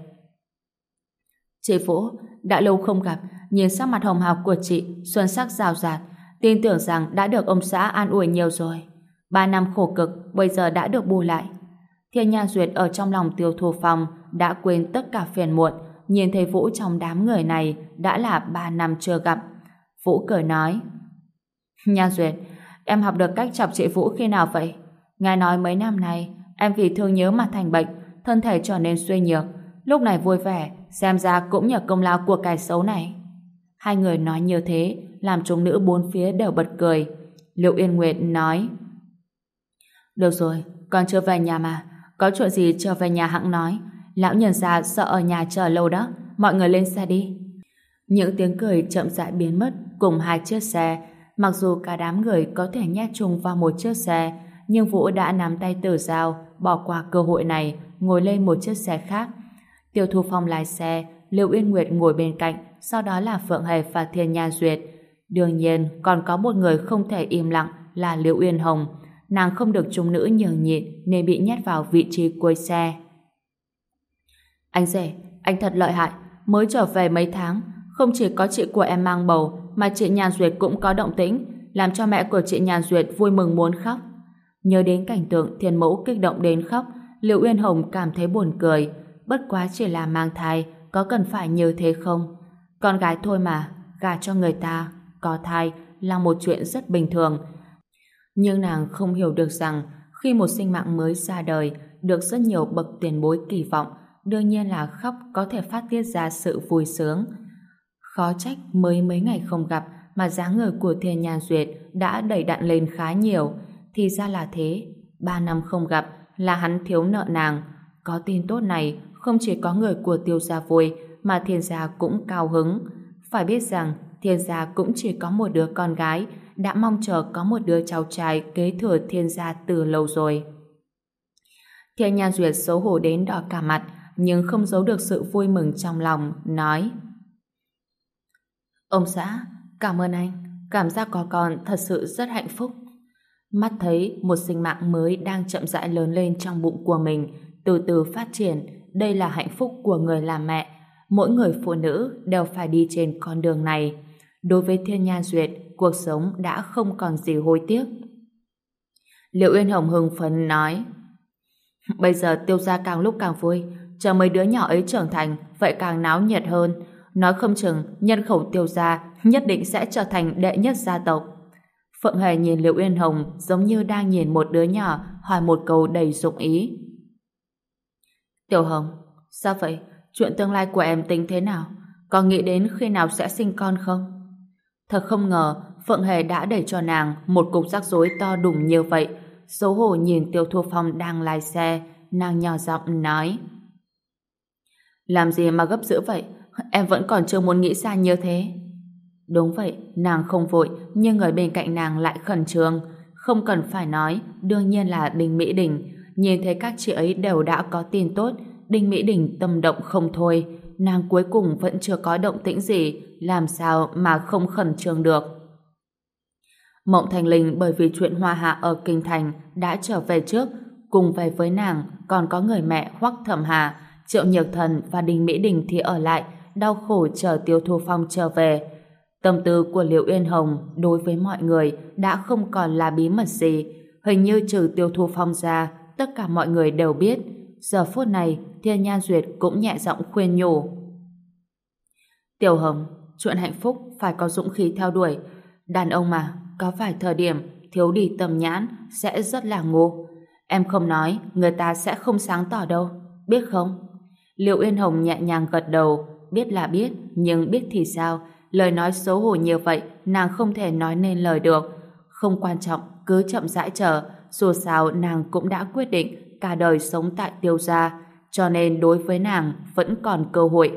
Chị Vũ, đã lâu không gặp, nhìn sắc mặt hồng hào của chị, xuân sắc rào rạt, tin tưởng rằng đã được ông xã an ủi nhiều rồi. 3 năm khổ cực, bây giờ đã được bù lại. Thiên Nha Duyệt ở trong lòng Tiêu Thu Phong đã quên tất cả phiền muộn, nhìn thấy Vũ trong đám người này đã là 3 năm chưa gặp. Vũ cười nói: Nha Duyệt, em học được cách chọc chị Vũ khi nào vậy? Nghe nói mấy năm nay em vì thương nhớ mà thành bệnh, thân thể trở nên suy nhược, lúc này vui vẻ, xem ra cũng nhờ công lao của kẻ xấu này. Hai người nói như thế làm chúng nữ bốn phía đều bật cười. Liệu Yên Nguyệt nói: Được rồi, con chưa về nhà mà, có chuyện gì trở về nhà hẵng nói, lão nhân già sợ ở nhà chờ lâu đó, mọi người lên xe đi. Những tiếng cười chậm rãi biến mất cùng hai chiếc xe. Mặc dù cả đám người có thể nhét chung vào một chiếc xe, nhưng Vũ đã nắm tay Tử Giao, bỏ qua cơ hội này, ngồi lên một chiếc xe khác. Tiêu Thu Phong lái xe, Lưu Yên Nguyệt ngồi bên cạnh, sau đó là Phượng Hề và Thiên Nha Duyệt. Đương nhiên, còn có một người không thể im lặng là Liễu Uyên Hồng. Nàng không được chúng nữ nhường nhịn nên bị nhét vào vị trí cuối xe. Anh rể, anh thật lợi hại, mới trở về mấy tháng, không chỉ có chị của em mang bầu, mà chị Nhàn Duyệt cũng có động tĩnh, làm cho mẹ của chị Nhàn Duyệt vui mừng muốn khóc. Nhớ đến cảnh tượng Thiên Mẫu kích động đến khóc, Liễu Uyên Hồng cảm thấy buồn cười. Bất quá chỉ là mang thai, có cần phải như thế không? Con gái thôi mà, gả cho người ta, có thai là một chuyện rất bình thường. Nhưng nàng không hiểu được rằng khi một sinh mạng mới ra đời được rất nhiều bậc tiền bối kỳ vọng, đương nhiên là khóc có thể phát tiết ra sự vui sướng. Khó trách mới mấy ngày không gặp mà dáng người của Thiên Nhàn Duyệt đã đầy đặn lên khá nhiều. Thì ra là thế, 3 năm không gặp là hắn thiếu nợ nàng. Có tin tốt này, không chỉ có người của Tiêu gia vui mà Thiên gia cũng cao hứng. Phải biết rằng Thiên gia cũng chỉ có một đứa con gái, đã mong chờ có một đứa cháu trai kế thừa Thiên gia từ lâu rồi. Thiên Nha Duyệt xấu hổ đến đỏ cả mặt, nhưng không giấu được sự vui mừng trong lòng, nói: Ông xã, cảm ơn anh, cảm giác có con thật sự rất hạnh phúc. Mắt thấy một sinh mạng mới đang chậm rãi lớn lên trong bụng của mình, từ từ phát triển, đây là hạnh phúc của người làm mẹ. Mỗi người phụ nữ đều phải đi trên con đường này. Đối với Thiên Nha Duyệt, cuộc sống đã không còn gì hối tiếc. Liễu Uyên Hồng hưng phấn nói: Bây giờ Tiêu gia càng lúc càng vui, chờ mấy đứa nhỏ ấy trưởng thành, vậy càng náo nhiệt hơn. Nói không chừng nhân khẩu Tiêu gia nhất định sẽ trở thành đệ nhất gia tộc. Phượng Hề nhìn Liễu Uyên Hồng giống như đang nhìn một đứa nhỏ, hỏi một câu đầy dụng ý. Tiểu Hồng, sao vậy? Chuyện tương lai của em tính thế nào? Có nghĩ đến khi nào sẽ sinh con không? Thật không ngờ Phượng Hề đã để cho nàng một cục rắc rối to đùng như vậy. Xấu hổ nhìn Tiêu Thu Phong đang lái xe, nàng nhỏ giọng nói: Làm gì mà gấp dữ vậy? Em vẫn còn chưa muốn nghĩ xa như thế. Đúng vậy, nàng không vội, nhưng người bên cạnh nàng lại khẩn trương. Không cần phải nói, đương nhiên là Đinh Mỹ Đình. Nhìn thấy các chị ấy đều đã có tin tốt, Đinh Mỹ Đình tâm động không thôi. Nàng cuối cùng vẫn chưa có động tĩnh gì, làm sao mà không khẩn trương được. Mộng Thành Linh bởi vì chuyện Hoa Hạ ở Kinh Thành đã trở về trước, cùng về với nàng còn có người mẹ Hoắc Thẩm Hà, Triệu Nhược Thần và Đinh Mỹ Đình thì ở lại, đau khổ chờ Tiêu Thu Phong trở về. Tâm tư của Liễu Uyên Hồng đối với mọi người đã không còn là bí mật gì, hình như trừ Tiêu Thu Phong ra, tất cả mọi người đều biết. Giờ phút này, Thiên Nha Duyệt cũng nhẹ giọng khuyên nhủ: Tiểu Hồng, chuyện hạnh phúc phải có dũng khí theo đuổi. Đàn ông mà, có vài thời điểm thiếu đi tầm nhãn sẽ rất là ngu. Em không nói, người ta sẽ không sáng tỏ đâu, biết không? Liễu Uyên Hồng nhẹ nhàng gật đầu, biết là biết, nhưng biết thì sao? Lời nói xấu hổ như vậy, nàng không thể nói nên lời được. Không quan trọng, cứ chậm rãi chờ, dù sao nàng cũng đã quyết định cả đời sống tại Tiêu gia, cho nên đối với nàng vẫn còn cơ hội.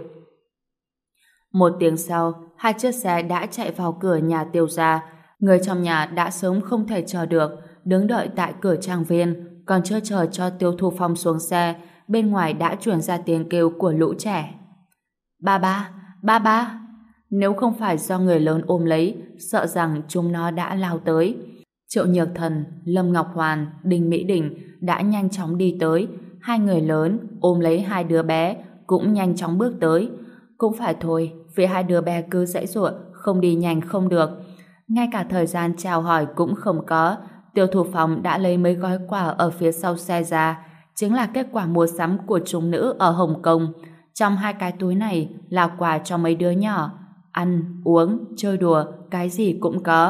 Một tiếng sau, hai chiếc xe đã chạy vào cửa nhà Tiêu gia. Người trong nhà đã sớm không thể chờ được, đứng đợi tại cửa trang viên, Còn chưa chờ cho Tiêu Thu Phong xuống xe, bên ngoài đã truyền ra tiếng kêu của lũ trẻ. Ba ba, ba ba. Nếu không phải do người lớn ôm lấy, sợ rằng chúng nó đã lao tới. Triệu Nhược Thần, Lâm Ngọc Hoàn, Đinh Mỹ Đình đã nhanh chóng đi tới. Hai người lớn ôm lấy hai đứa bé cũng nhanh chóng bước tới. Cũng phải thôi, vì hai đứa bé cứ giãy giụa, không đi nhanh không được. Ngay cả thời gian chào hỏi cũng không có. Tiêu Thu Phong đã lấy mấy gói quà ở phía sau xe ra, chính là kết quả mua sắm của chúng nữ ở Hồng Kông. Trong hai cái túi này là quà cho mấy đứa nhỏ, ăn, uống, chơi đùa, cái gì cũng có.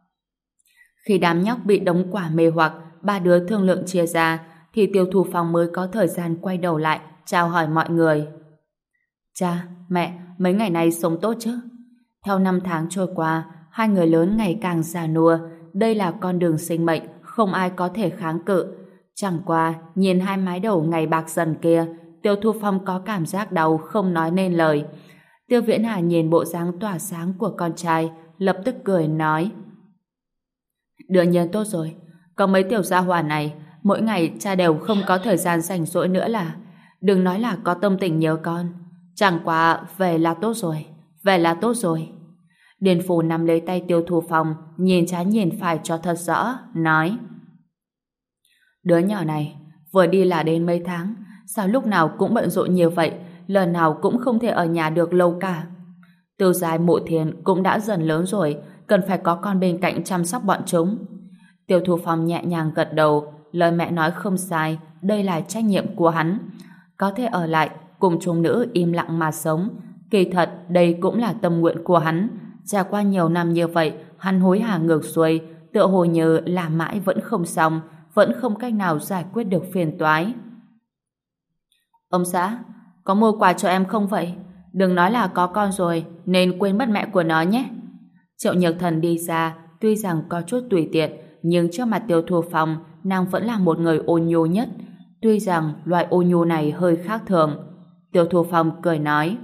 Khi đám nhóc bị đống quả mê hoặc, ba đứa thương lượng chia ra, thì Tiêu Thu Phong mới có thời gian quay đầu lại, chào hỏi mọi người. Cha, mẹ, mấy ngày nay sống tốt chứ? Theo năm tháng trôi qua, hai người lớn ngày càng già nua, đây là con đường sinh mệnh, không ai có thể kháng cự. Chẳng qua, nhìn hai mái đầu ngày bạc dần kia, Tiêu Thu Phong có cảm giác đau không nói nên lời. Tiêu Viễn Hà nhìn bộ dáng tỏa sáng của con trai, lập tức cười nói: đương nhiên tốt rồi, có mấy tiểu gia hỏa này, mỗi ngày cha đều không có thời gian rảnh rỗi nữa là, đừng nói là có tâm tình nhớ con, chẳng qua về là tốt rồi, về là tốt rồi. Điền Phủ nắm lấy tay Tiêu Thu Phong, nhìn trái nhìn phải cho thật rõ, nói: đứa nhỏ này, vừa đi là đến mấy tháng, sao lúc nào cũng bận rộn như vậy, lần nào cũng không thể ở nhà được lâu cả. Tiêu Giai Mộ Thiền cũng đã dần lớn rồi, cần phải có con bên cạnh chăm sóc bọn chúng. Tiêu Thu Phong nhẹ nhàng gật đầu, lời mẹ nói không sai, đây là trách nhiệm của hắn. Có thể ở lại cùng chúng nữ im lặng mà sống, kỳ thật đây cũng là tâm nguyện của hắn. Trải qua nhiều năm như vậy, hắn hối hả ngược xuôi, tựa hồ như làm mãi vẫn không xong, vẫn không cách nào giải quyết được phiền toái. Ông xã, có mua quà cho em không vậy? Đừng nói là có con rồi nên quên mất mẹ của nó nhé. Triệu Nhược Thần đi ra, tuy rằng có chút tùy tiện, nhưng trước mặt Tiêu Thu Phong, nàng vẫn là một người ôn nhu nhất. Tuy rằng loại ôn nhu này hơi khác thường. Tiêu Thu Phong cười nói: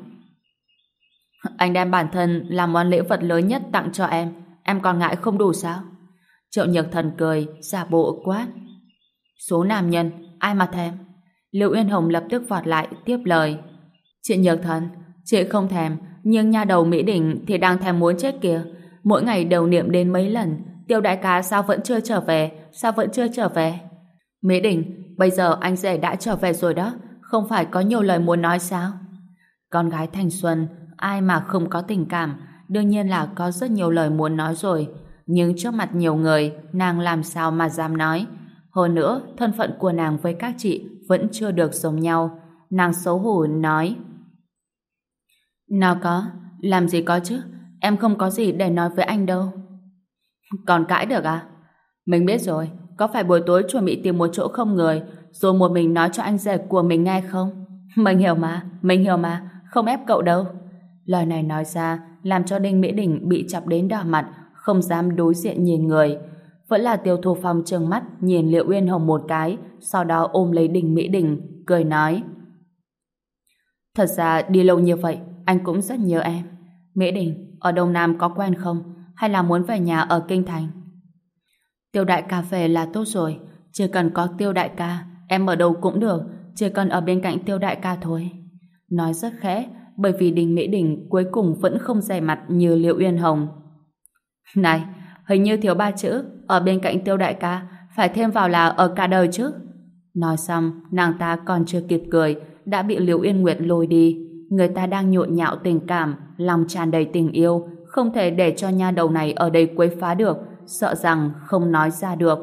anh đem bản thân làm món lễ vật lớn nhất tặng cho em còn ngại không đủ sao? Triệu Nhược Thần cười, giả bộ quát: số nam nhân, ai mà thèm. Lưu Uyên Hồng lập tức vọt lại tiếp lời: chị Nhược Thần, chị không thèm, nhưng nha đầu Mỹ Đình thì đang thèm muốn chết kìa. Mỗi ngày đều niệm đến mấy lần, Tiêu đại ca sao vẫn chưa trở về, sao vẫn chưa trở về. Mỹ Đình, bây giờ anh rể đã trở về rồi đó, không phải có nhiều lời muốn nói sao? Con gái thanh xuân, ai mà không có tình cảm, đương nhiên là có rất nhiều lời muốn nói rồi, nhưng trước mặt nhiều người, nàng làm sao mà dám nói. Hơn nữa, thân phận của nàng với các chị vẫn chưa được giống nhau. Nàng xấu hổ nói: nào có, làm gì có chứ, em không có gì để nói với anh đâu. Còn cãi được à? Mình biết rồi, có phải buổi tối chuẩn bị tìm một chỗ không người, rồi một mình nói cho anh rể của mình nghe không? Mình hiểu mà, không ép cậu đâu. Lời này nói ra, làm cho Đinh Mỹ Đình bị chọc đến đỏ mặt, không dám đối diện nhìn người. Vẫn là Tiêu Thu Phong trừng mắt nhìn Liệu Uyên Hồng một cái, sau đó ôm lấy Đinh Mỹ Đình, cười nói: thật ra đi lâu như vậy, anh cũng rất nhớ em. Mỹ Đình, ở Đông Nam có quen không? Hay là muốn về nhà ở Kinh Thành? Tiêu đại ca về là tốt rồi. Chỉ cần có Tiêu đại ca, em ở đâu cũng được. Chỉ cần ở bên cạnh Tiêu đại ca thôi. Nói rất khẽ, bởi vì Đinh Mỹ Đình cuối cùng vẫn không dè mặt như Liệu Uyên Hồng. Này, hình như thiếu 3 chữ, ở bên cạnh Tiêu đại ca, phải thêm vào là ở cả đời chứ. Nói xong, nàng ta còn chưa kịp cười, đã bị Liễu Uyên Nguyệt lôi đi. Người ta đang nhộn nhạo tình cảm, lòng tràn đầy tình yêu, không thể để cho nha đầu này ở đây quấy phá được, sợ rằng không nói ra được.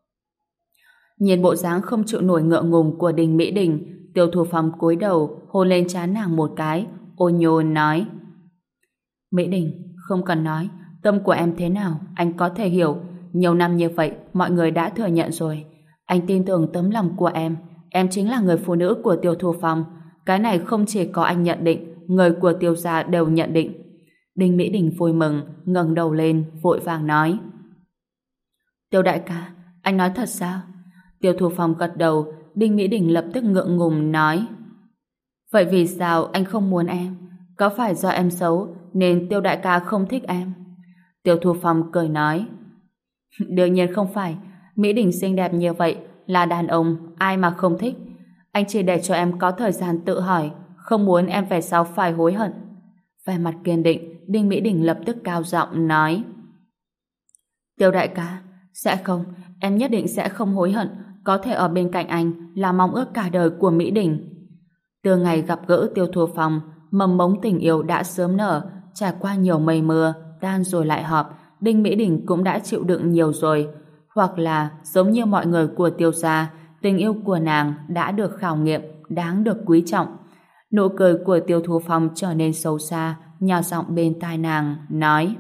Nhìn bộ dáng không chịu nổi ngượng ngùng của Đinh Mỹ Đình, Tiêu Thu Phong cúi đầu hôn lên trán nàng một cái, ôn nhôn nói: Mỹ Đình, không cần nói, tâm của em thế nào anh có thể hiểu. Nhiều năm như vậy mọi người đã thừa nhận rồi. Anh tin tưởng tấm lòng của em chính là người phụ nữ của Tiêu Thu Phong. Cái này không chỉ có anh nhận định, người của Tiêu gia đều nhận định. Đinh Mỹ Đình vui mừng, ngẩng đầu lên, vội vàng nói: Tiêu đại ca, anh nói thật sao? Tiêu Thu Phong gật đầu. Đinh Mỹ Đình lập tức ngượng ngùng nói: vậy vì sao anh không muốn em? Có phải do em xấu nên Tiêu đại ca không thích em? Tiêu Thu Phong cười nói: đương nhiên không phải. Mỹ Đình xinh đẹp như vậy, là đàn ông, ai mà không thích. Anh chỉ để cho em có thời gian tự hỏi, không muốn em về sau phải hối hận. Vẻ mặt kiên định, Đinh Mỹ Đình lập tức cao giọng nói: Tiêu đại ca, sẽ không, em nhất định sẽ không hối hận, có thể ở bên cạnh anh là mong ước cả đời của Mỹ Đình. Từ ngày gặp gỡ Tiêu Thu Phong, mầm mống tình yêu đã sớm nở, trải qua nhiều mây mưa, tan rồi lại hợp, Đinh Mỹ Đình cũng đã chịu đựng nhiều rồi. Hoặc là, giống như mọi người của Tiêu gia, tình yêu của nàng đã được khảo nghiệm, đáng được quý trọng. Nụ cười của Tiêu Thu Phong trở nên xấu xa, nhỏ giọng bên tai nàng, nói: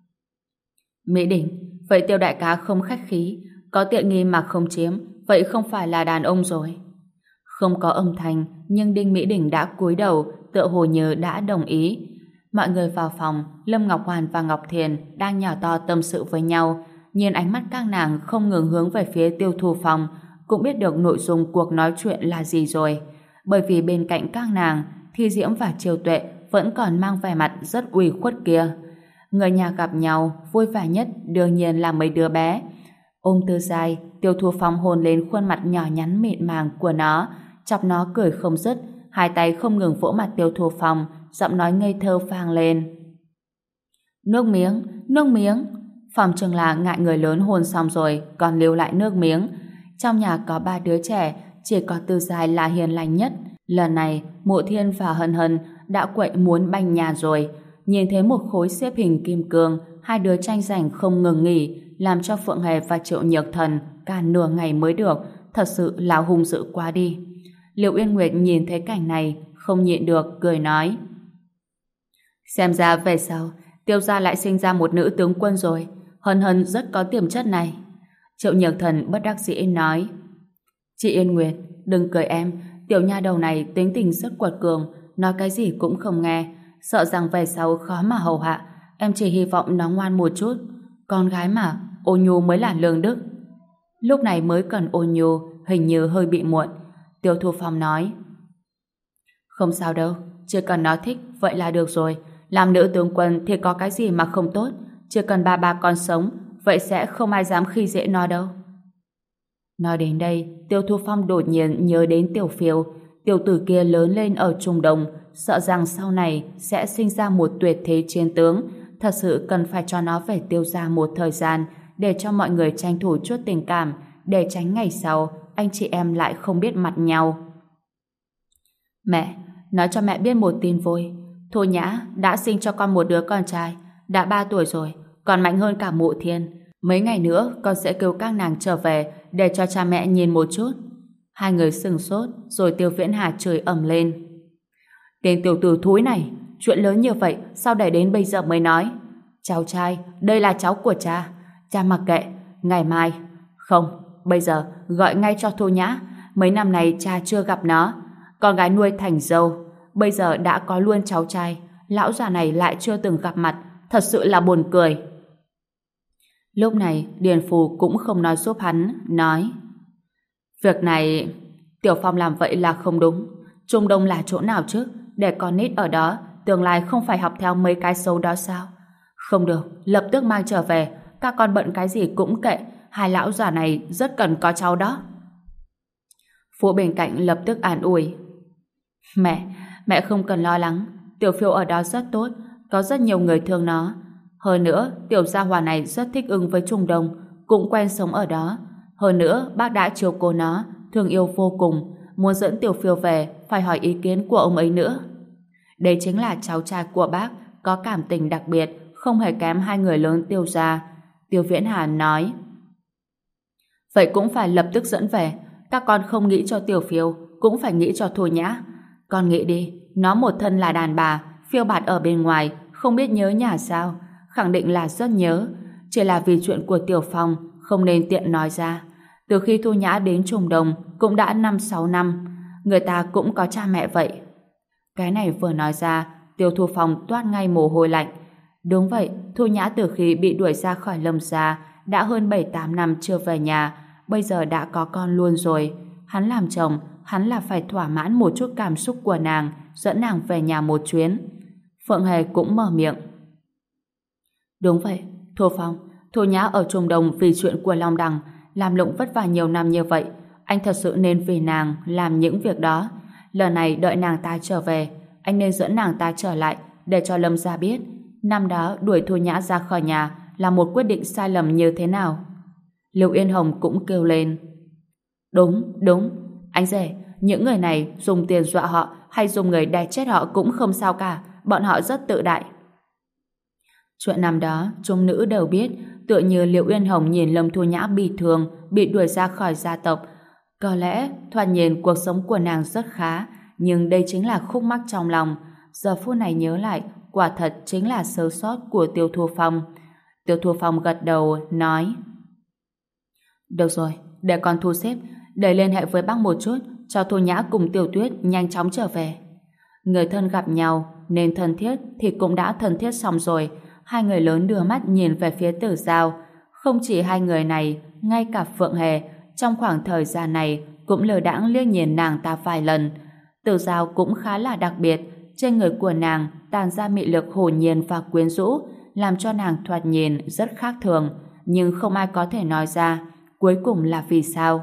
Mỹ Đình, vậy Tiêu đại ca không khách khí, có tiện nghi mà không chiếm, vậy không phải là đàn ông rồi. Không có âm thanh, nhưng Đinh Mỹ Đình đã cúi đầu, tựa hồ như đã đồng ý. Mọi người vào phòng, Lâm Ngọc Hoàn và Ngọc Thiền đang nhỏ to tâm sự với nhau, nhìn ánh mắt các nàng không ngừng hướng về phía Tiêu Thu Phong, cũng biết được nội dung cuộc nói chuyện là gì rồi. Bởi vì bên cạnh các nàng, Thi Diễm và Triều Tuệ vẫn còn mang vẻ mặt rất ủy khuất kia. Người nhà gặp nhau, vui vẻ nhất đương nhiên là mấy đứa bé. Ôm Tư Giai, Tiêu Thu Phong hôn lên khuôn mặt nhỏ nhắn mịn màng của nó, chọc nó cười không dứt, hai tay không ngừng vỗ mặt Tiêu Thu Phong, giọng nói ngây thơ vang lên: Nước miếng, nước miếng. Phòng chừng là ngại người lớn hôn xong rồi còn lưu lại nước miếng. Trong nhà có 3 đứa trẻ, chỉ có Tư Giai là hiền lành nhất. Lần này Mộ Thiên và Hân Hân đã quậy muốn banh nhà rồi. Nhìn thấy một khối xếp hình kim cương, hai đứa tranh giành không ngừng nghỉ, làm cho Phượng Hề và Triệu Nhược Thần cả nửa ngày mới được, thật sự là hung dữ quá đi. Liệu Yên Nguyệt nhìn thấy cảnh này không nhịn được, cười nói: Xem ra về sau Tiêu gia lại sinh ra một nữ tướng quân rồi. Hân Hân rất có tiềm chất này. Triệu Nhược Thần bất đắc dĩ nói: Chị Yên Nguyệt, đừng cười em, tiểu nha đầu này tính tình rất quật cường, nói cái gì cũng không nghe, sợ rằng về sau khó mà hầu hạ. Em chỉ hy vọng nó ngoan một chút. Con gái mà, ôn nhu mới là lương đức. Lúc này mới cần ôn nhu, hình như hơi bị muộn. Tiêu Thu Phong nói: Không sao đâu, chỉ cần nó thích vậy là được rồi. Làm nữ tướng quân thì có cái gì mà không tốt, chỉ cần ba con sống, vậy sẽ không ai dám khi dễ nó đâu. Nói đến đây, Tiêu Thu Phong đột nhiên nhớ đến Tiểu Phiêu. Tiểu tử kia lớn lên ở Trung Đông, sợ rằng sau này sẽ sinh ra một tuyệt thế chiến tướng, thật sự cần phải cho nó về Tiêu gia một thời gian, để cho mọi người tranh thủ chút tình cảm, để tránh ngày sau anh chị em lại không biết mặt nhau. Mẹ, nói cho mẹ biết một tin vui. Thôi Nhã đã sinh cho con một đứa con trai, đã 3 tuổi rồi, còn mạnh hơn cả Mộ Thiên. Mấy ngày nữa con sẽ kêu các nàng trở về để cho cha mẹ nhìn một chút. Hai người sừng sốt, rồi Tiêu Viễn Hà chửi ầm lên: Tên tiểu tử thúi này, chuyện lớn như vậy sao để đến bây giờ mới nói? Cháu trai, đây là cháu của cha, cha mặc kệ, ngày mai. Không, bây giờ gọi ngay cho Thu Nhã. Mấy năm này cha chưa gặp nó, con gái nuôi thành dâu, bây giờ đã có luôn cháu trai, lão già này lại chưa từng gặp mặt, thật sự là buồn cười. Lúc này Điền Phù cũng không nói giúp hắn, nói: Việc này Tiểu Phong làm vậy là không đúng. Trung Đông là chỗ nào chứ, để con nít ở đó tương lai không phải học theo mấy cái xấu đó sao? Không được, lập tức mang trở về. Các con bận cái gì cũng kệ, hai lão già này rất cần có cháu đó. Phú bên cạnh lập tức an ủi: Mẹ không cần lo lắng, Tiểu Phiêu ở đó rất tốt, có rất nhiều người thương nó. Hơn nữa, Tiểu gia hỏa này rất thích ứng với Trung Đông, cũng quen sống ở đó. Hơn nữa, bác đã chiều cố nó, thương yêu vô cùng, muốn dẫn Tiểu Phiêu về phải hỏi ý kiến của ông ấy nữa. Đây chính là cháu trai của bác, có cảm tình đặc biệt, không hề kém hai người lớn Tiêu gia. Tiêu Viễn Hà nói: Vậy cũng phải lập tức dẫn về. Các con không nghĩ cho Tiểu Phiêu, cũng phải nghĩ cho Thu Nhã. Con nghĩ đi, nó một thân là đàn bà, phiêu bạt ở bên ngoài, không biết nhớ nhà sao? Khẳng định là rất nhớ. Chỉ là vì chuyện của Tiểu Phong không nên tiện nói ra. Từ khi Thu Nhã đến Trung Đông cũng đã 5-6 năm, người ta cũng có cha mẹ vậy. Cái này vừa nói ra, Tiêu Thu Phong toát ngay mồ hôi lạnh. Đúng vậy, Thu Nhã từ khi bị đuổi ra khỏi Lâm gia đã hơn 7-8 năm chưa về nhà, bây giờ đã có con luôn rồi. Hắn làm chồng, hắn là phải thỏa mãn một chút cảm xúc của nàng, dẫn nàng về nhà một chuyến. Phượng Hề cũng mở miệng: Đúng vậy, Thu Phong, Thu Nhã ở Trung Đông vì chuyện của Long Đằng làm lụng vất vả nhiều năm như vậy, Anh thật sự nên vì nàng làm những việc đó. Lần này đợi nàng ta trở về, anh nên dẫn nàng ta trở lại để cho Lâm gia biết năm đó đuổi Thu Nhã ra khỏi nhà là một quyết định sai lầm như thế nào. Lưu Yên Hồng cũng kêu lên. Đúng, đúng. Anh rể, những người này dùng tiền dọa họ hay dùng người đè chết họ cũng không sao cả. Bọn họ rất tự đại. Chuyện năm đó, chúng nữ đều biết, tựa như Liệu Uyên Hồng nhìn Lâm Thu Nhã bị thương, bị đuổi ra khỏi gia tộc. Có lẽ, thoạt nhìn cuộc sống của nàng rất khá, nhưng đây chính là khúc mắc trong lòng. Giờ phút này nhớ lại, quả thật chính là sơ sót của Tiêu Thu Phong. Tiêu Thu Phong gật đầu, nói: Được rồi, để con thu xếp, để liên hệ với bác một chút, cho Thu Nhã cùng Tiểu Tuyết nhanh chóng trở về. Người thân gặp nhau, nên thân thiết thì cũng đã thân thiết xong rồi. Hai người lớn đưa mắt nhìn về phía Tử Giao. Không chỉ hai người này, ngay cả Phượng Hề, trong khoảng thời gian này cũng lờ đãng liếc nhìn nàng ta vài lần. Tử Giao cũng khá là đặc biệt, trên người của nàng tàn ra mị lực hồn nhiên và quyến rũ, làm cho nàng thoạt nhìn rất khác thường, nhưng không ai có thể nói ra cuối cùng là vì sao.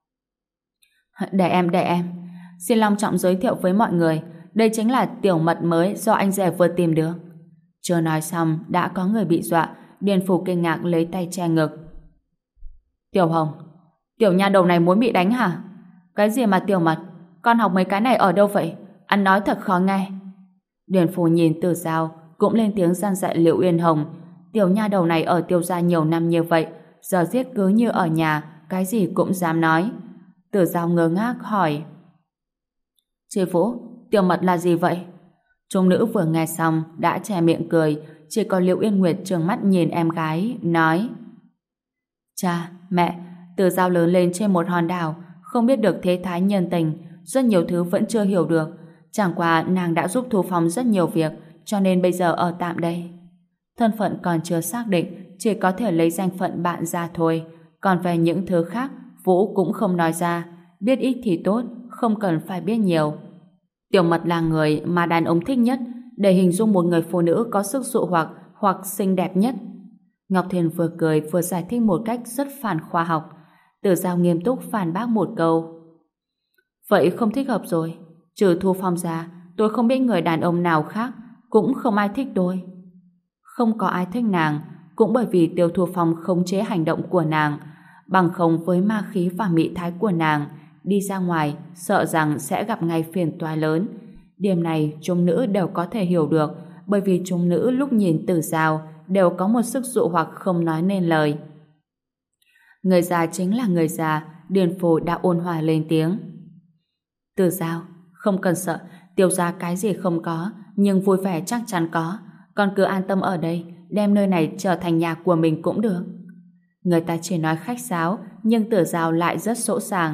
Để em. Xin long trọng giới thiệu với mọi người, đây chính là tiểu mật mới do anh rể vừa tìm được. Chưa nói xong, đã có người bị dọa. Điền Phủ kinh ngạc lấy tay che ngực. Tiểu Hồng, tiểu nha đầu này muốn bị đánh hả? Cái gì mà tiểu mật? Con học mấy cái này ở đâu vậy? Anh nói thật khó nghe. Điền Phủ nhìn Tử Giao, cũng lên tiếng gian dạy Liệu Uyên Hồng. Tiểu nha đầu này ở Tiêu gia nhiều năm như vậy, giờ giết cứ như ở nhà, cái gì cũng dám nói. Tử Giao ngơ ngác hỏi: Chị Vũ, tiểu mật là gì vậy? Trung nữ vừa nghe xong đã che miệng cười, chỉ có Liễu Yên Nguyệt trừng mắt nhìn em gái, nói: Cha, mẹ, Tử Giao lớn lên trên một hòn đảo, không biết được thế thái nhân tình, rất nhiều thứ vẫn chưa hiểu được. Chẳng qua nàng đã giúp Thu Phong rất nhiều việc, cho nên bây giờ ở tạm đây. Thân phận còn chưa xác định, chỉ có thể lấy danh phận bạn ra thôi. Còn về những thứ khác, Vũ cũng không nói ra. Biết ít thì tốt, không cần phải biết nhiều. Tiểu mật là người mà đàn ông thích nhất, để hình dung một người phụ nữ có sức dụ hoặc xinh đẹp nhất. Ngọc Thiền vừa cười vừa giải thích một cách rất phản khoa học. Tử Giao nghiêm túc phản bác một câu: Vậy không thích hợp rồi. Trừ Thu Phong ra, tôi không biết người đàn ông nào khác, cũng không ai thích tôi. Không có ai thích nàng, cũng bởi vì Tiêu Thu Phong khống chế hành động của nàng. Bằng không với ma khí và mị thái của nàng, đi ra ngoài sợ rằng sẽ gặp ngay phiền toái lớn. Điểm này chúng nữ đều có thể hiểu được, bởi vì chúng nữ lúc nhìn Tử Giao đều có một sức dụ hoặc không nói nên lời. Người già chính là người già. Điền Phủ đã ôn hòa lên tiếng: Tử Giao, không cần sợ, Tiêu gia cái gì không có, nhưng vui vẻ chắc chắn có. Con cứ an tâm ở đây, đem nơi này trở thành nhà của mình cũng được. Người ta chỉ nói khách sáo, nhưng Tử Giao lại rất sỗ sàng.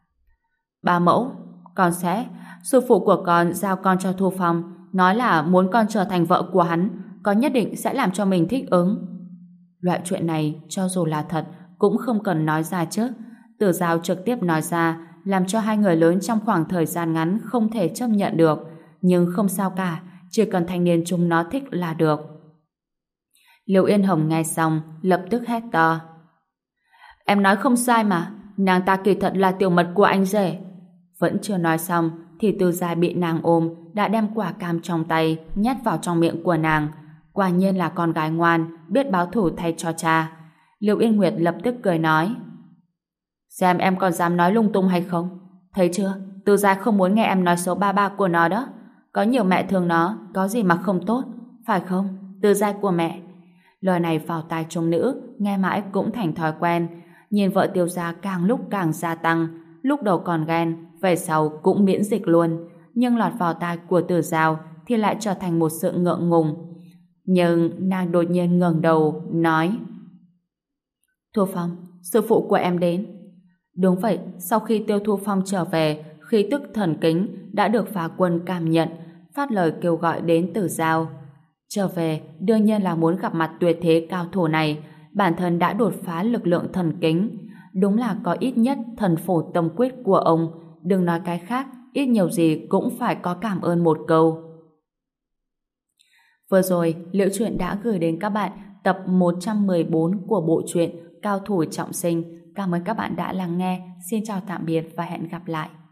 Ba mẫu, con sẽ... Sư phụ của con giao con cho Thu Phong, nói là muốn con trở thành vợ của hắn, con nhất định sẽ làm cho mình thích ứng. Loại chuyện này, cho dù là thật, cũng không cần nói ra chứ. Tử Giao trực tiếp nói ra, làm cho hai người lớn trong khoảng thời gian ngắn không thể chấp nhận được. Nhưng không sao cả, chỉ cần thanh niên chúng nó thích là được. Liễu Yên Hồng nghe xong, lập tức hét to: Em nói không sai mà, nàng ta kỳ thật là tiểu mật của anh rể. Vẫn chưa nói xong, thì Từ Gia bị nàng ôm, đã đem quả cam trong tay nhét vào trong miệng của nàng. Quả nhiên là con gái ngoan, biết báo thủ thay cho cha. Liễu Yên Nguyệt lập tức cười nói: Xem em còn dám nói lung tung hay không? Thấy chưa, Từ Gia không muốn nghe em nói xấu ba ba của nó đó. Có nhiều mẹ thương nó, có gì mà không tốt, phải không, Từ Gia của mẹ? Lời này vào tai trung nữ, nghe mãi cũng thành thói quen. Nhìn vợ Tiêu Gia càng lúc càng gia tăng, lúc đầu còn ghen, về sau cũng miễn dịch luôn, nhưng lọt vào tai của Tử Giao thì lại trở thành một sự ngượng ngùng. Nhưng nàng đột nhiên ngẩng đầu nói: Thu Phong, sư phụ của em đến. Đúng vậy, sau khi Tiêu Thu Phong trở về, khí tức thần kính đã được phá quân cảm nhận, phát lời kêu gọi đến Tử Giao. Trở về, đương nhiên là muốn gặp mặt tuyệt thế cao thủ này. Bản thân đã đột phá lực lượng thần kính, đúng là có ít nhất thần phổ tâm quyết của ông. Đừng nói cái khác, ít nhiều gì cũng phải có cảm ơn một câu. Vừa rồi, Liễu Chuyện đã gửi đến các bạn tập 114 của bộ truyện Cao Thủ Trọng Sinh. Cảm ơn các bạn đã lắng nghe. Xin chào tạm biệt và hẹn gặp lại.